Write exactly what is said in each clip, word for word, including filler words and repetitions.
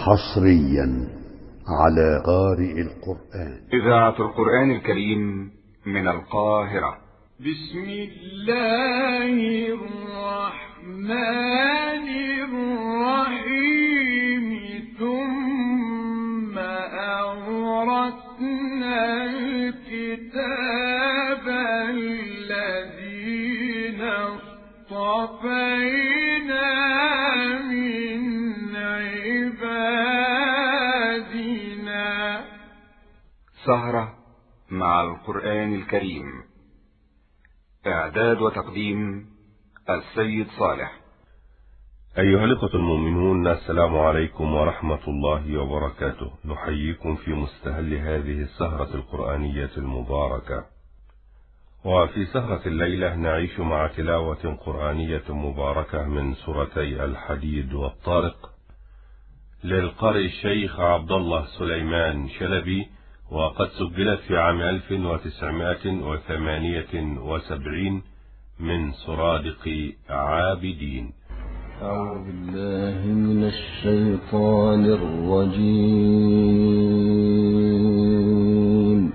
حصريا على قارئ القرآن. إذاعة القرآن الكريم من القاهرة. بسم الله الرحمن الرحيم. ثم أورثنا الكتاب الذين اصطفينا من عبادنا. سهرة مع القرآن الكريم. إعداد وتقديم السيد صالح. أيها الإخوة المؤمنون، السلام عليكم ورحمة الله وبركاته. نحييكم في مستهل هذه السهرة القرآنية المباركة. وفي سهرة الليلة نعيش مع تلاوة قرآنية مباركة من سورتي الحديد والطارق للقارئ الشيخ عبد الله سليمان شلبي، وقد سجلت في عام ألف وتسعمائة وثمانية وسبعين من سرادق عابدين. أعوذ بالله من الشيطان الرجيم.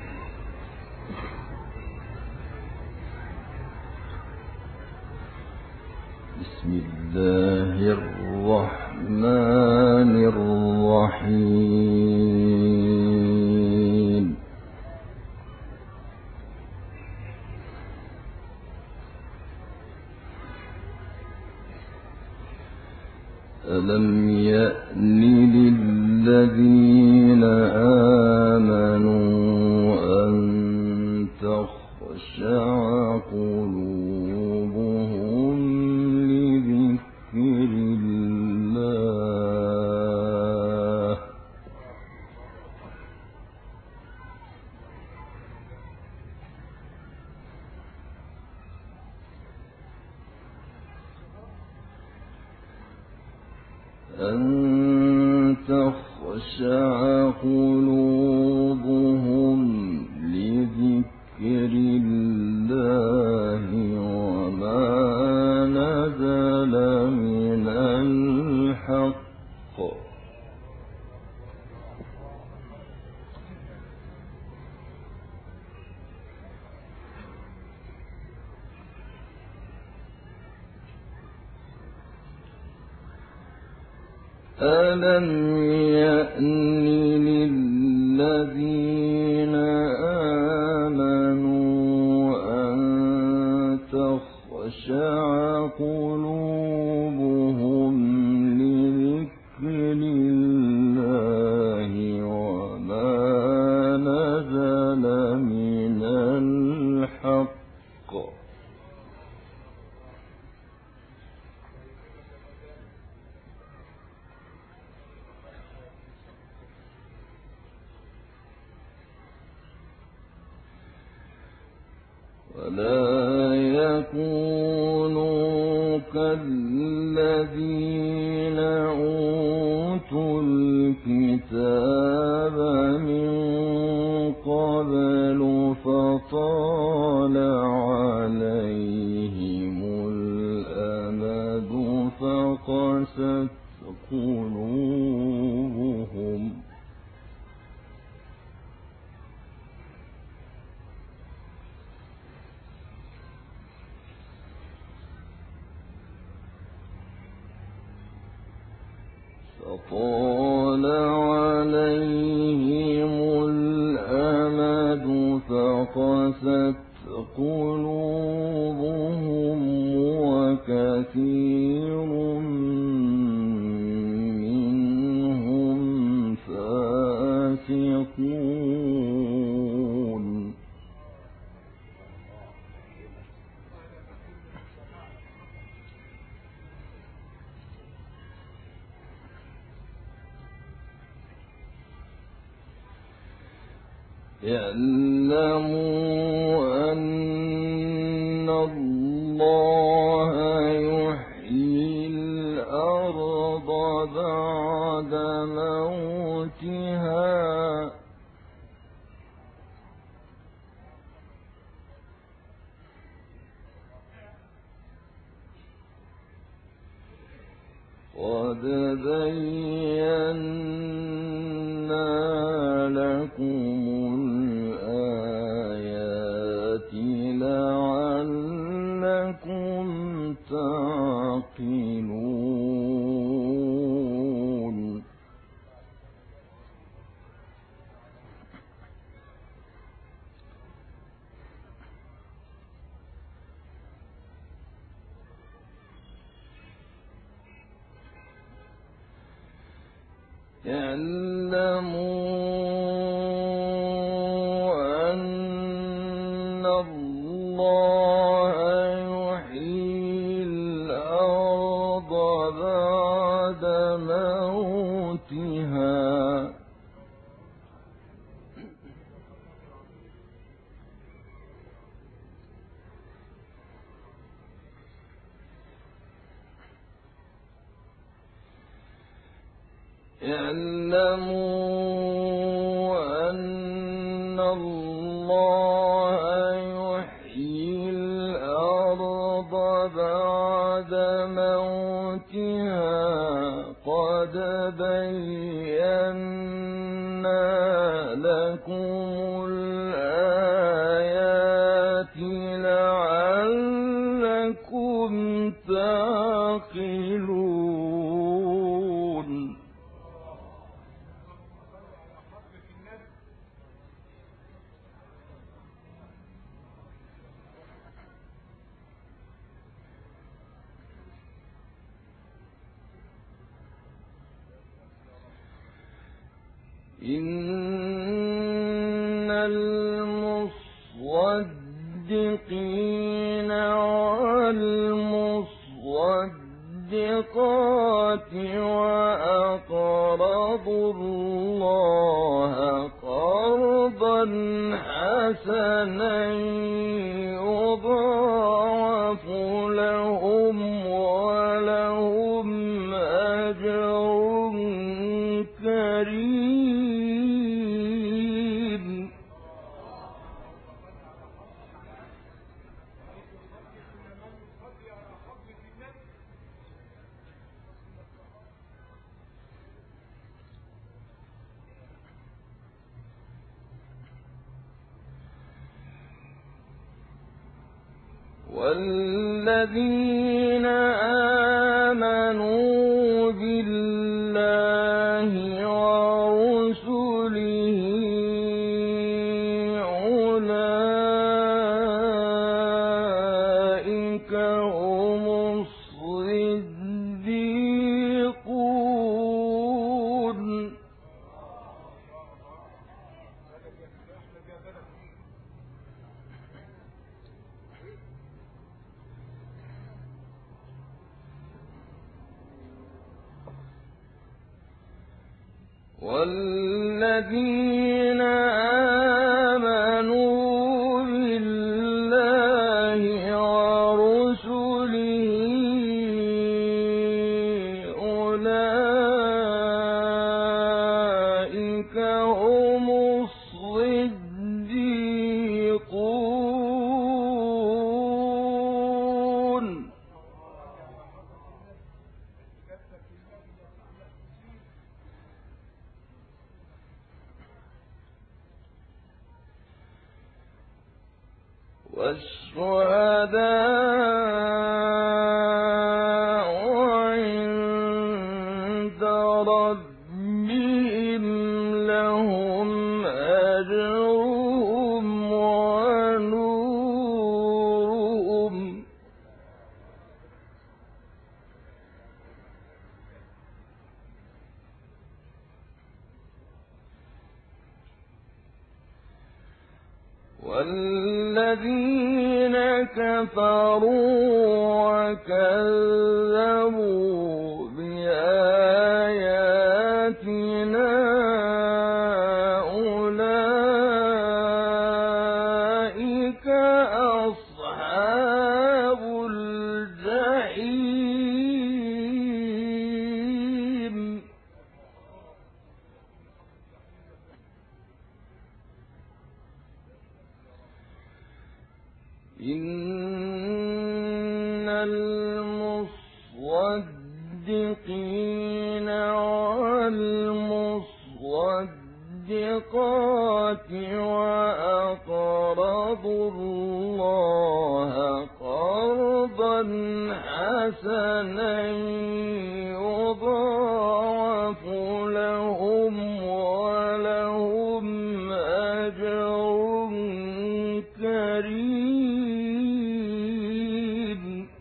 بسم الله الرحمن الرحيم. ألم يأن للذين آمنوا أن تخشع قلوبهم لذكر الله أن تخشع قلوبهم لذكر الله وما نزل من الحق ألم يأن للذين آمنوا أن تخشع قلوبهم لذكر الله وما نزل من الحق ولا يكونوا كالذين أوتوا الكتاب من قبل فطال عليهم الأمد فقست قلوبهم فطال عليهم الأمد فقست قلوبهم وكثير منهم فاسقون. اعلموا أن الله يحيي الأرض بعد موتها قد بينا اعلموا أن الله يحيي الأرض بعد موتها اعلموا أن الله يحيي الأرض بعد موتها قد بينا لكم الآيات لعلكم تعقلون. إن المصدقين والمصدقات وأقرضوا الله قرضا حسنا يضاعف لهم ولهم أجر كريم. والذين آمنوا بالله ورسله أولئك هم الصديقون. والذين آمنوا بالله ورسله أولئك هم الصديقون. والشهداء عند ربهم لهم أجرهم ونورهم. والذين كفروا وكذبوا بآياتنا أولئك أصحاب الجحيم. إن المصدقين والمصدقات وأقرضوا الله قرضا حسنا يضاعف لهم ولهم أجر كريم.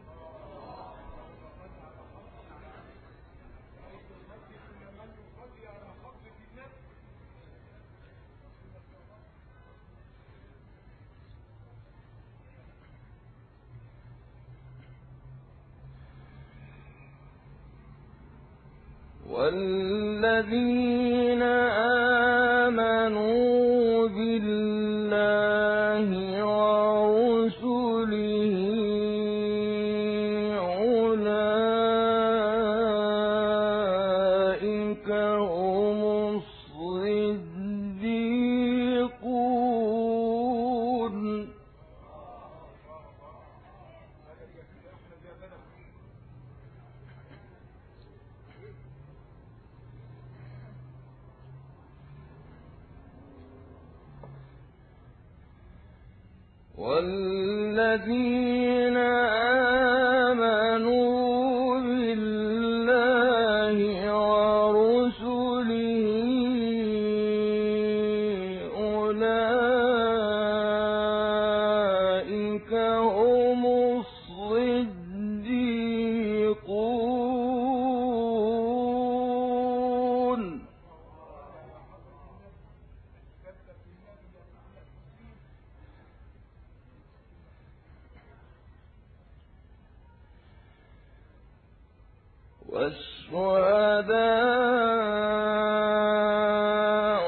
والذين آمنوا بالله ورسله أولئك هم الصديقون. والذين آمنوا بالله ورسله أولئك هم الصديقون. والشهداء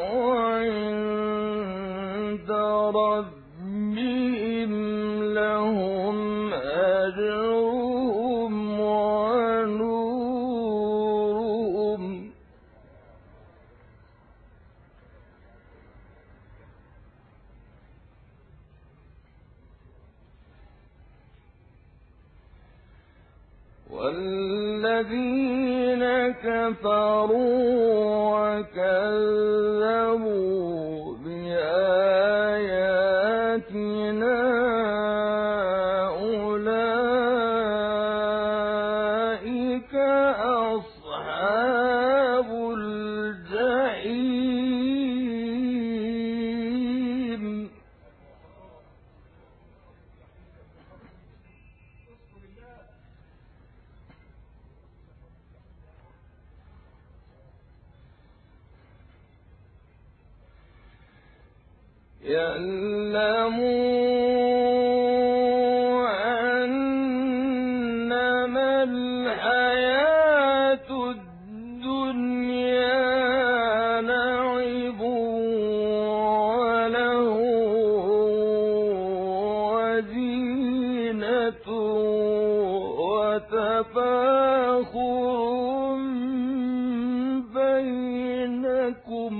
عند ربهم لهم أجرهم ونورهم. والذين كفروا وكذبوا بآياتنا أولئك أصحاب الجحيم. يعلموا أنما الحياة الدنيا لعب وله وزينة وتفاخر بينكم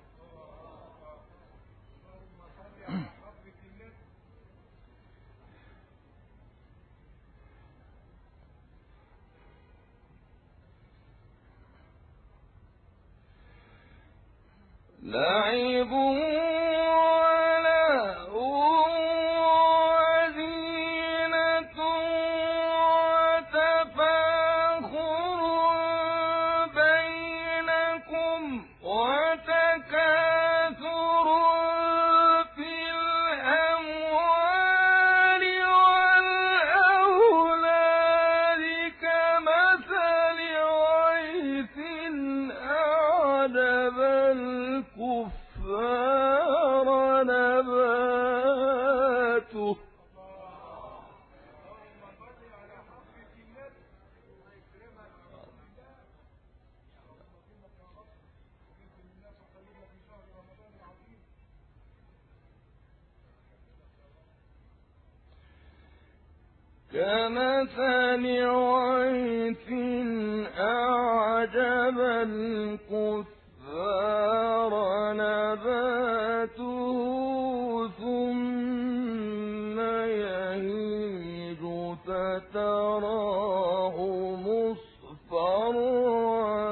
لعب وله وزينة وتفاخر بينكم وتكاثر في الأموال والأولاد كمثل غيث أعجب الكفار نباته كمثل غيث أعجب الكفار نباته ثم يهيج فتراه مصفرا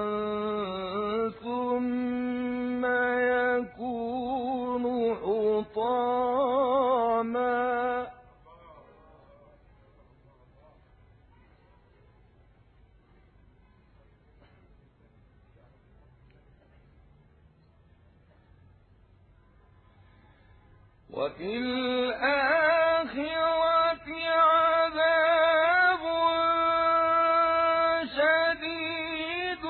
ثم يكون حطاما وفي الآخرة عذاب شديد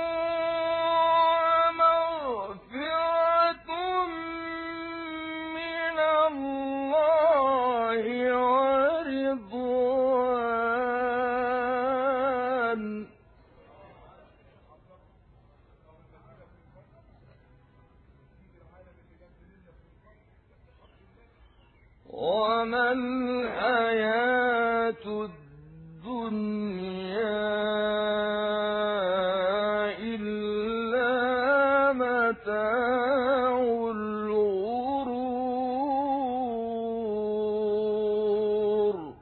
ومغفرة من الله ورضوان إنما الحياة الدنيا إلا متاع الغرور.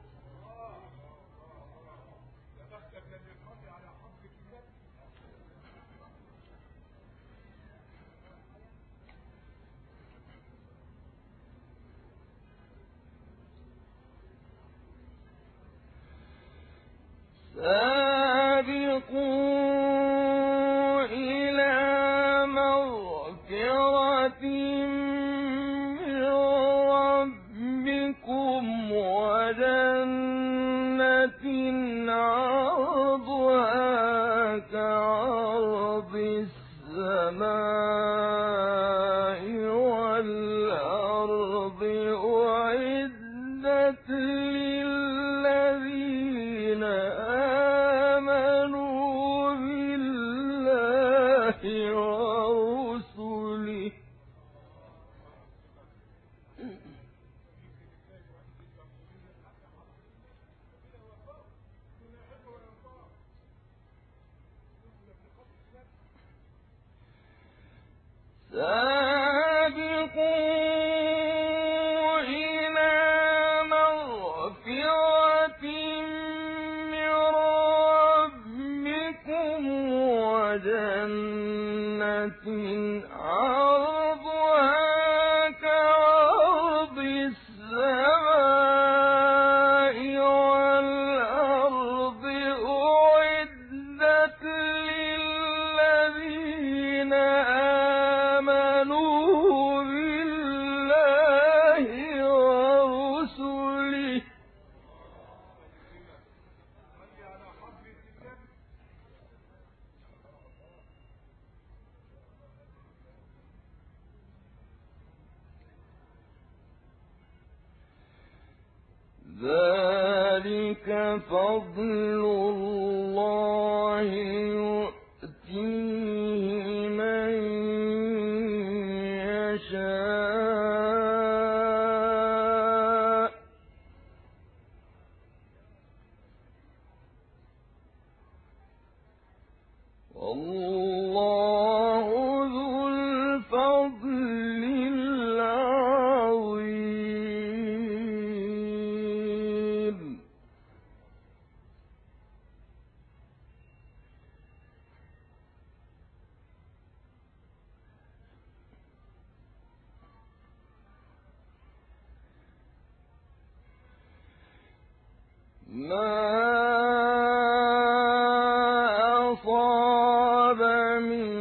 سابقوا إلى مغفرة من ربكم وجنة عرضها كعرض السماء والأرض أعدت للذين آمنوا بالله ورسله سابقوا إلى مغفرة من ربكم وجنة عرضها كعرض السماء والأرض أعدت للذين آمنوا بالله ورسله ذلك فضل الله يؤتيه من يشاء والله ذو الفضل العظيم. ما أصاب من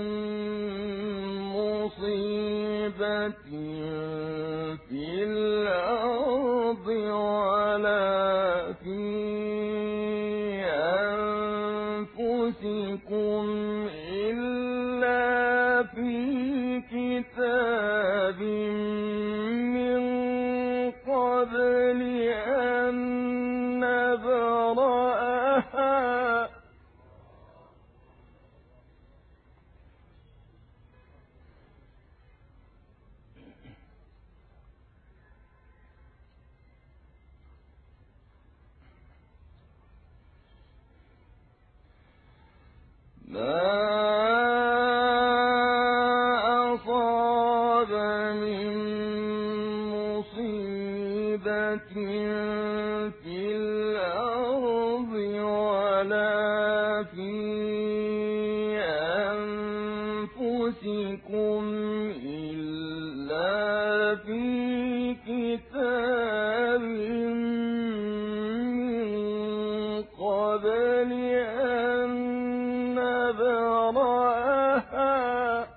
مصيبة في الأرض ولا في أنفسكم إلا في كتاب من قبل أن نبرأها ما أصاب من مصيبة في الأرض ولا في أنفسكم إلا في كتاب من قبل أن نبرأها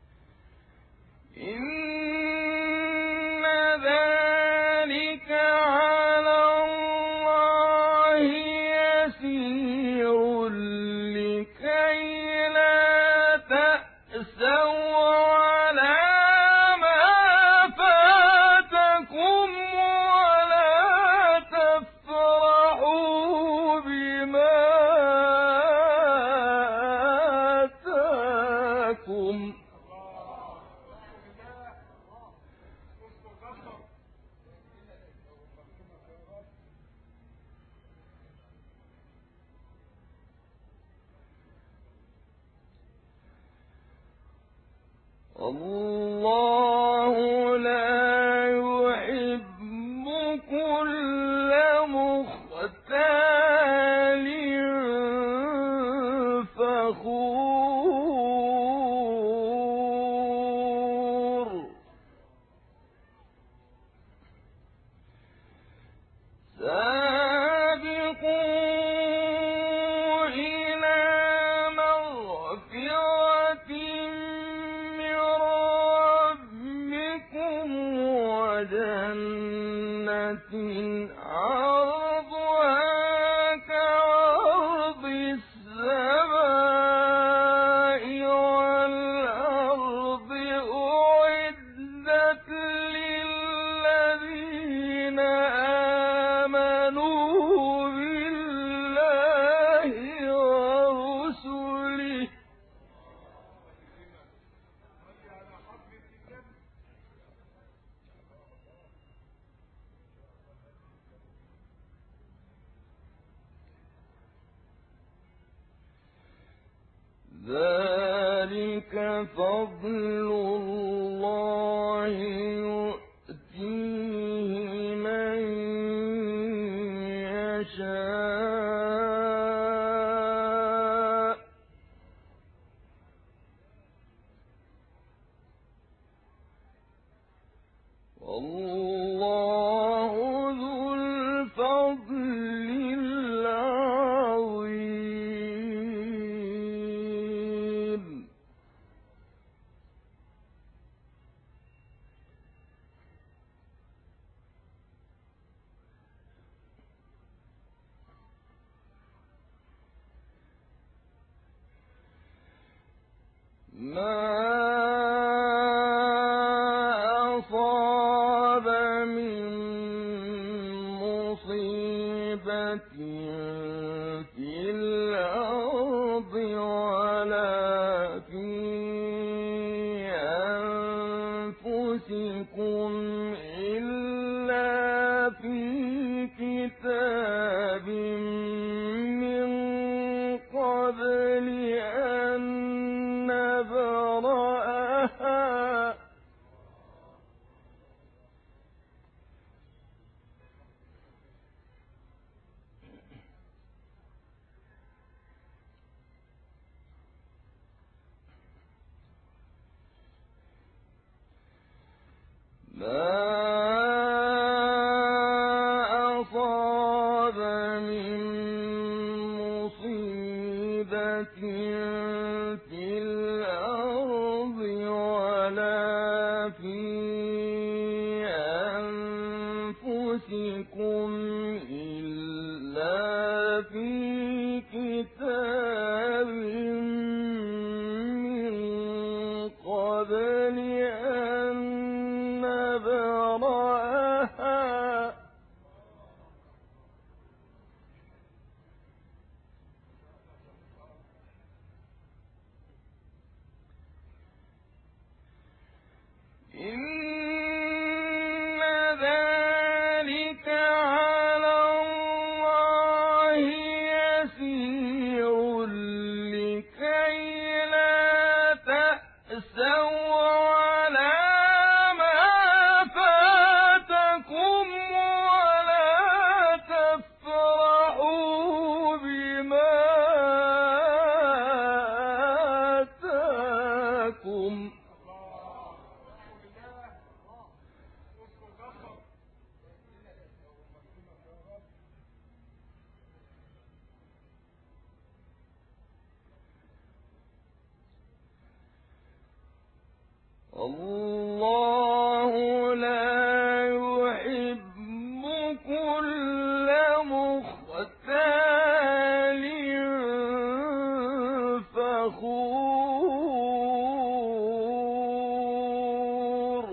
إن ذلك الله لا يحب كل مختال فخور سابقوا إلى مغفرة من ربكم وجنة عرضها كعرض السماء والأرض أعدت للذين آمنوا بالله ورسله ذلك فضل الله يؤتيه من يشاء والله ذو الفضل العظيم ما أصاب من مصيبة في الأرض ولا في أنفسكم إلا في كتاب من قبل أن نبرأها ما أصاب من مصيبة في الأرض ولا في أنفسكم إلا في كتاب من قبل أن نبرأها إن ذلك على الله يسير لكي لا تأسوا على ما فاتكم ولا تفرحوا بما آتاكم الله لا يحب كل مختال فخور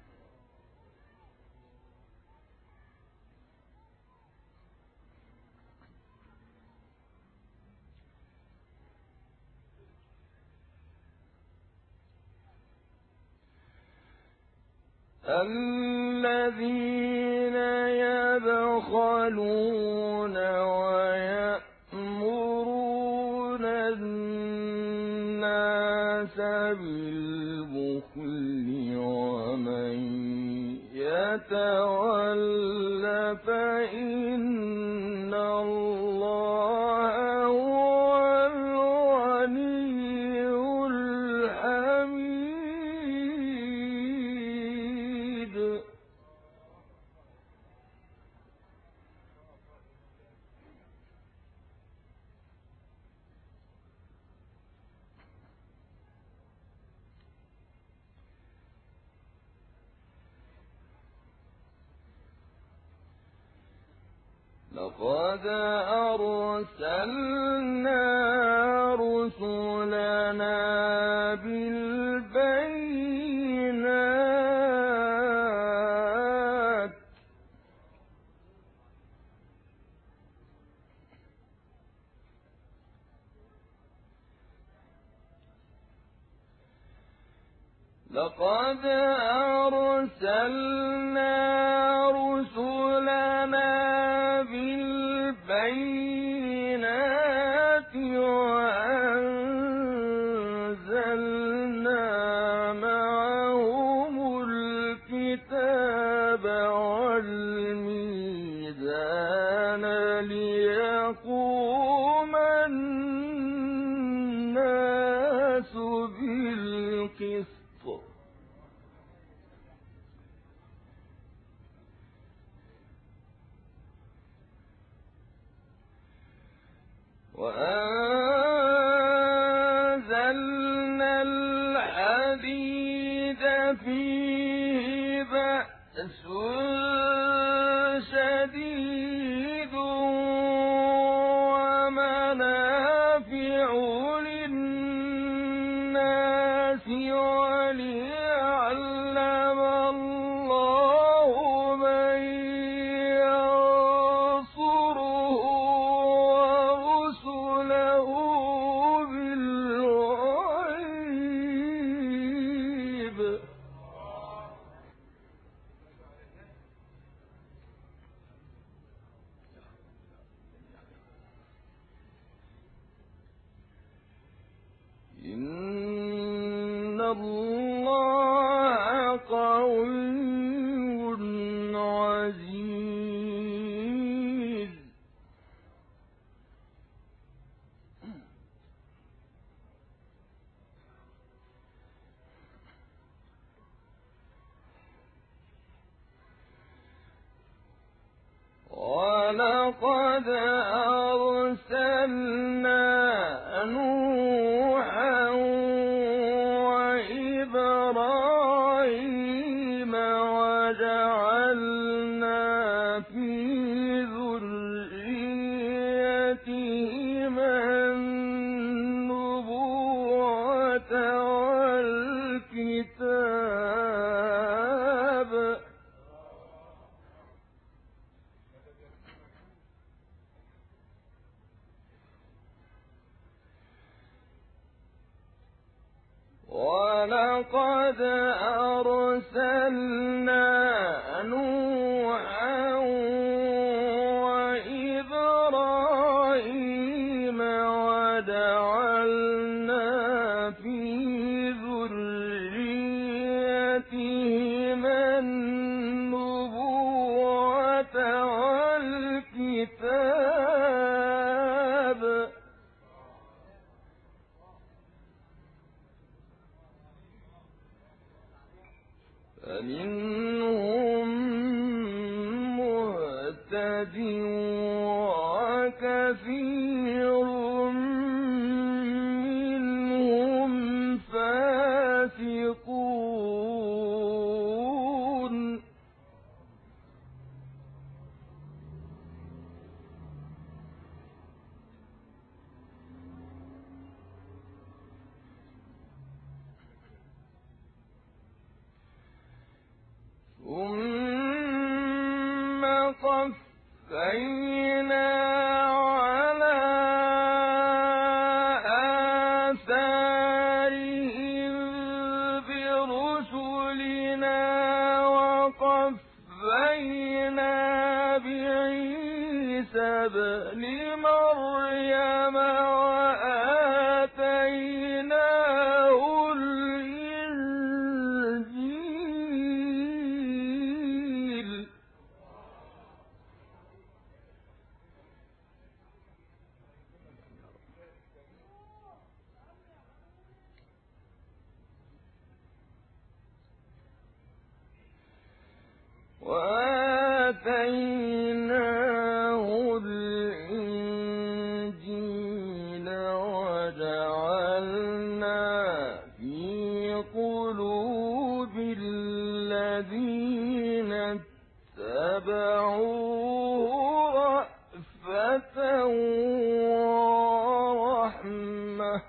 الذين يبخلون ويأمرون الناس بالبخل يتول فإن الله هو الغني الحميد. لقد أرسلنا رسلنا بالبينات لقد أرسلنا رسلنا بالبينات وأنزلنا معهم الكتاب والميزان ليقوم الناس بالقسط وأنزلنا الحديد فيه بأس شديد ومنافع للناس وليعلم الله من ينصره ورسله بالغيب. إن الله قوي عزيز. ولقد أرسلنا نوحا وإبراهيم وجعلنا في ذريتهما النبوة والكتاب ولقد أرسلنا نوحا وإبراهيم وجعلنا في ذريتهما النبوة والكتاب فمنهم مهتد وكثير منهم فاسقون. ثم قفينا على آثارهم برسلنا وقفينا بعيسى ابن مريم وآتيناه الإنجيل اتبعوه رأفة ورحمة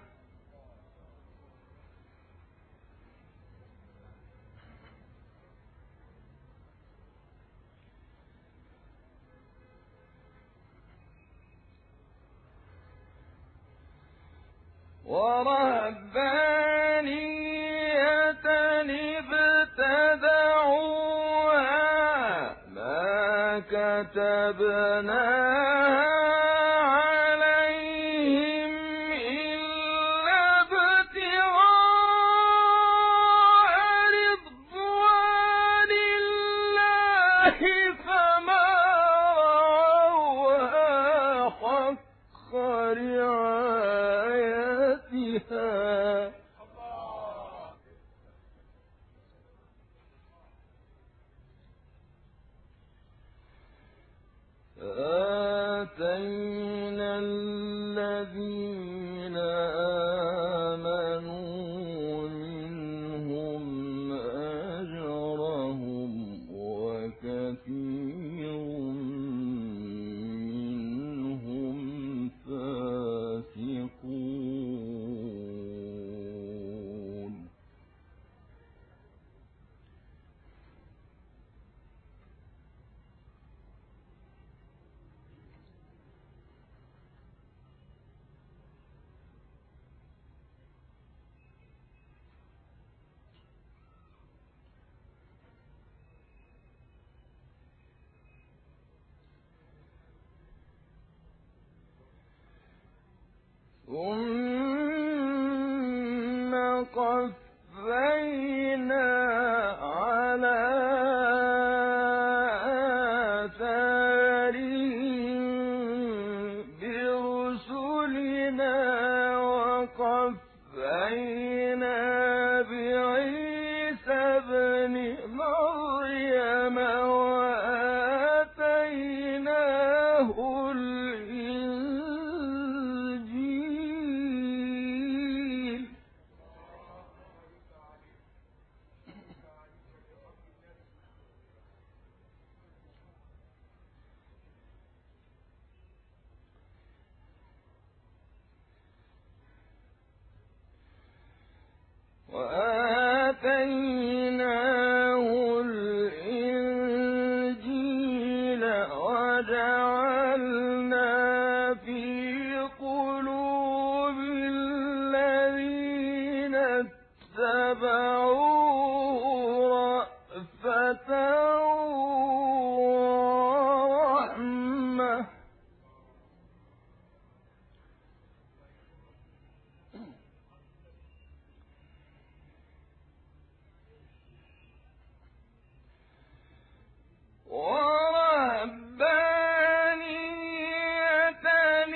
ورهبانية ابتدعوها ما كتبناها عليهم إلا ابتغاء رضوان الله فما رعوها حق رعايتها آتينا الذين آمنوا منهم أجرهم وكثير منهم فاسقون ثم قفينا على آثارهم برسلنا وقفينا بعيسى ابن مريم وآتيناه الإنجيل وآتيناه الإنجيل وجعلنا في قلوب الذين اتبعوه رأفة ورحمة ورهبانية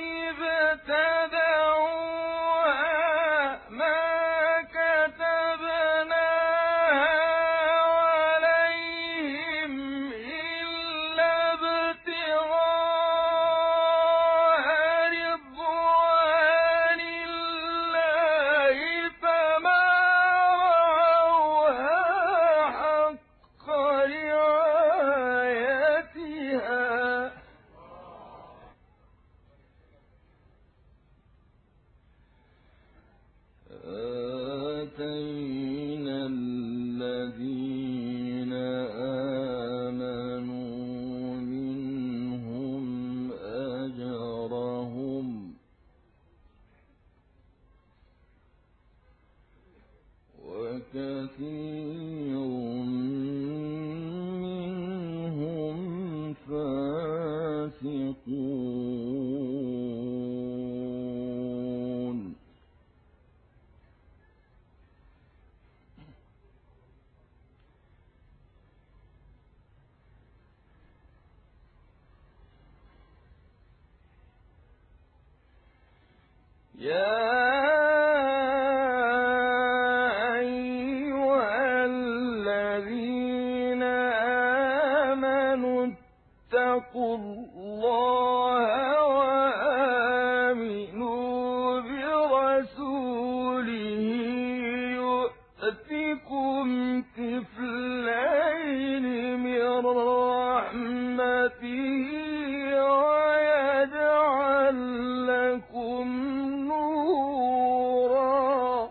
ابتدعوها ما كتبناها عليهم إلا ابتغاء رضوان الله فما رعوها حق رعايتها آتينا الذين آمنوا منهم أجرهم وكثير منهم فاسقون يا أيها الذين آمنوا اتقوا الله وآمنوا برسوله يؤتكم كفلين من رحمته ويجعل لكم نورا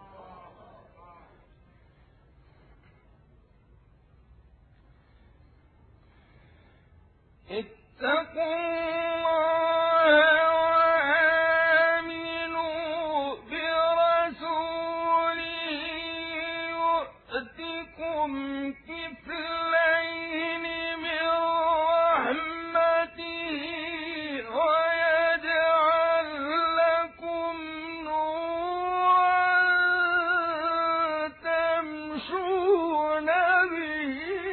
اتقوا الله وآمنوا برسوله يؤتكم كفلين من رحمته ويجعل لكم نورا تمشون به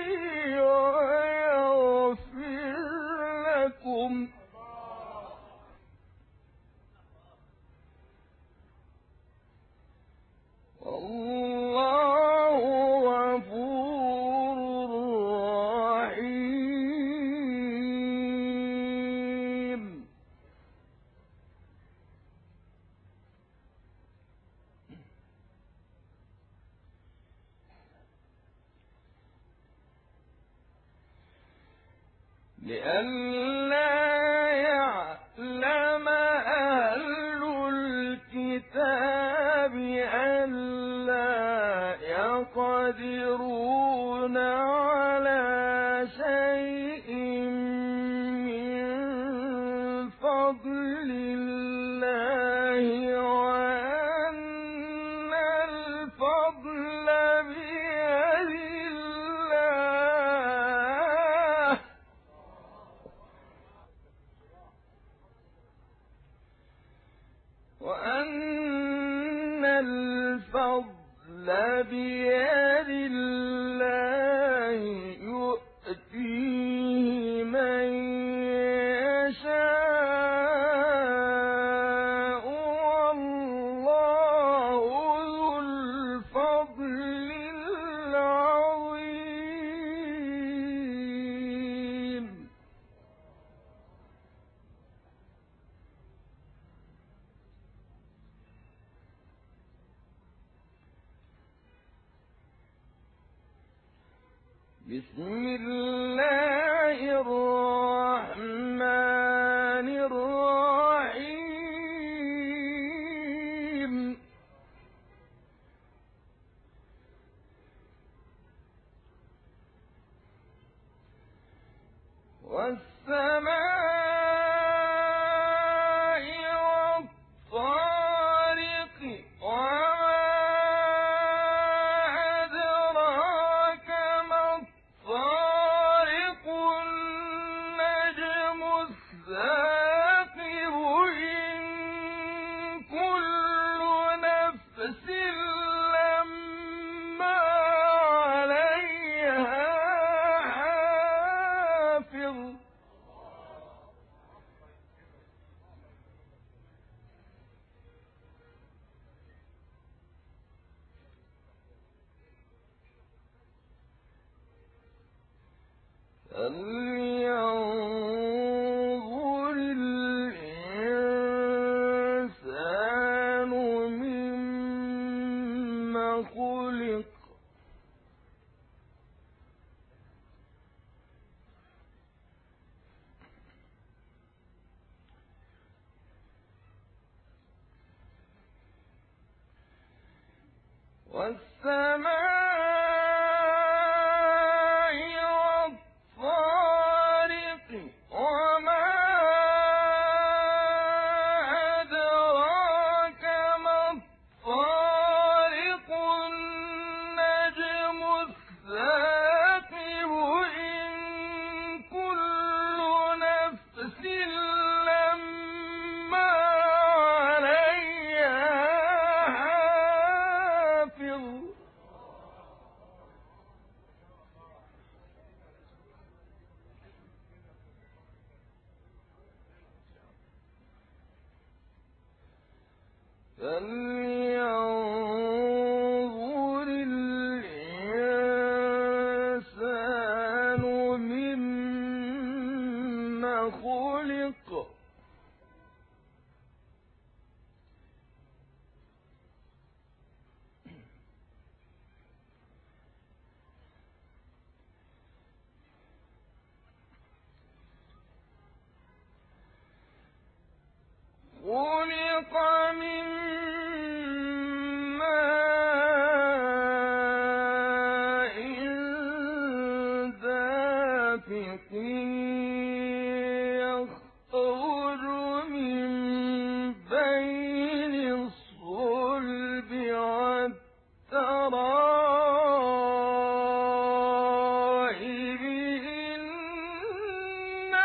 ويغفر لكم والله غفور رحيم لئلا يعلم أهل الكتاب ألا يقدرون على شيء من فضل الله وأن الفضل بيد الله وأن الفضل بيد الله يؤتيه من يشاء والله ذو الفضل العظيم بسم الله الرحمن الرحيم والسماء والطارق وما أدراك ما الطارق النجم الثاقب إن كل نفس لما عليها حافظ فلينظر الإنسان مما خلق والسماء والطارق وما أدراك ما الطارق النجم الثاقب إن كل نفس لما عليها حافظ فلينظر الإنسان مما خلق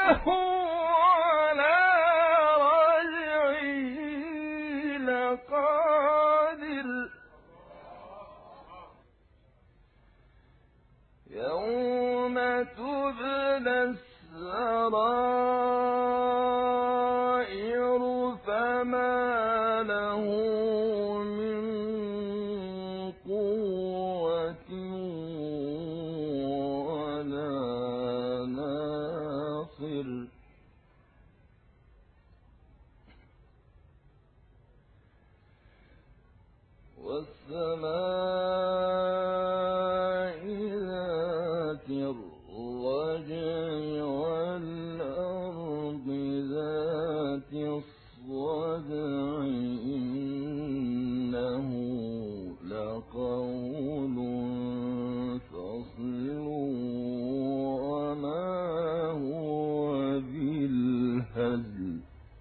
إنه على رجعه لقادر يوم تبلى السرائر فما له من قوة ولا ناصر والسماء ذات الرجع والأرض ذات الصدع إنه لقول فصل وما هو بالهزل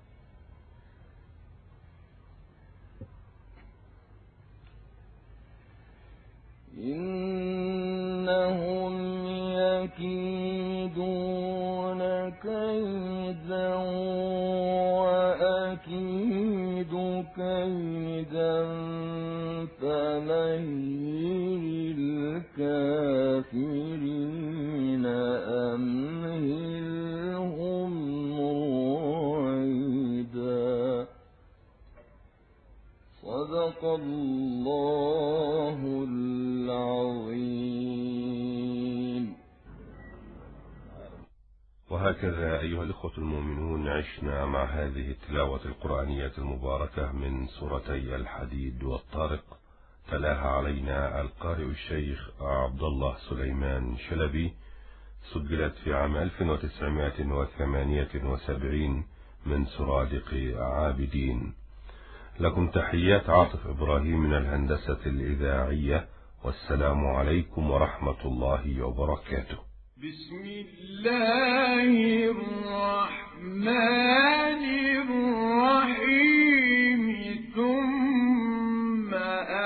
إنهم يكيدون كيدا وأكيد كيدا فمهل الكافرين أمهلهم رويدا صدق الله العظيم. وهكذا أيها الإخوة المؤمنون عشنا مع هذه التلاوة القرآنية المباركة من سورتي الحديد والطارق، تلاها علينا القارئ الشيخ عبد الله سليمان شلبي، سجلت في عام ألف وتسعمائة وثمانية وسبعين من سرادق عابدين. لكم تحيات عاطف إبراهيم من الهندسة الإذاعية، والسلام عليكم ورحمة الله وبركاته. بسم الله الرحمن الرحيم ثم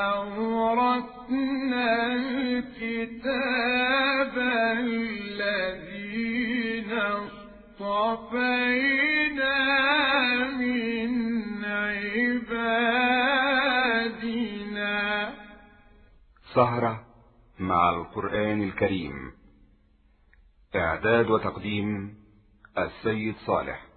أورثنا الكتاب الذين اصطفينا من عبادنا. سهرة مع القرآن الكريم، إعداد وتقديم السيد صالح.